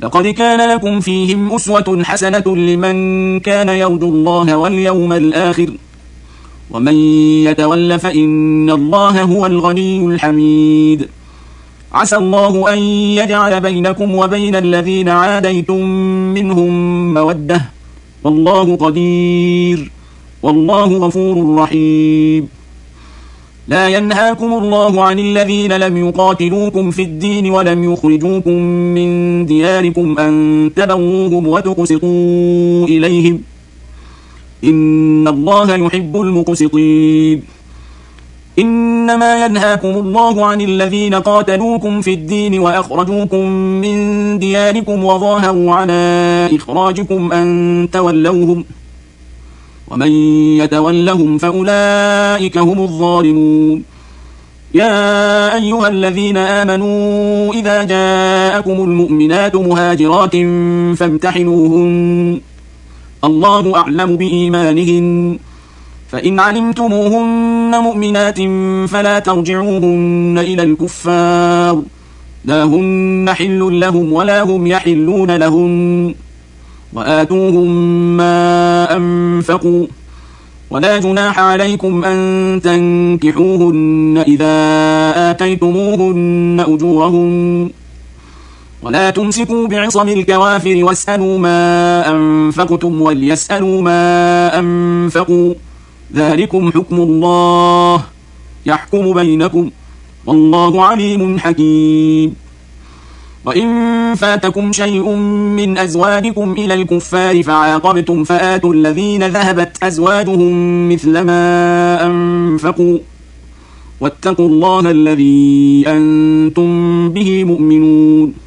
لقد كان لكم فيهم أسوة حسنة لمن كان يرجو الله واليوم الآخر ومن يتول فإن الله هو الغني الحميد. عسى الله أن يجعل بينكم وبين الذين عاديتم منهم مودة والله قدير والله غفور رحيم. لا ينهاكم الله عن الذين لم يقاتلوكم في الدين ولم يخرجوكم من دياركم أن تبروهم وتقسطوا إليهم إن الله يحب المقسطين. إنما ينهاكم الله عن الذين قاتلوكم في الدين وأخرجوكم من دياركم وظاهروا على إخراجكم أن تولوهم ومن يتولهم فأولئك هم الظالمون. يا أيها الذين آمنوا إذا جاءكم المؤمنات مهاجرات فامتحنوهن الله أعلم بإيمانهن فإن علمتموهن مؤمنات فلا ترجعوهن إلى الكفار لا هن حل لهم ولا هم يحلون لهن وآتوهم ما أنفقوا ولا جناح عليكم أن تنكحوهن إذا آتيتموهن أجورهن ولا تمسكوا بعصم الكوافر واسألوا ما أنفقتم وليسألوا ما أنفقوا ذلكم حكم الله يحكم بينكم والله عليم حكيم. وإن فاتكم شيء من أزواجكم إلى الكفار فعاقبتم فآتوا الذين ذهبت أزواجهم مثل ما أنفقوا واتقوا الله الذي أنتم به مؤمنون.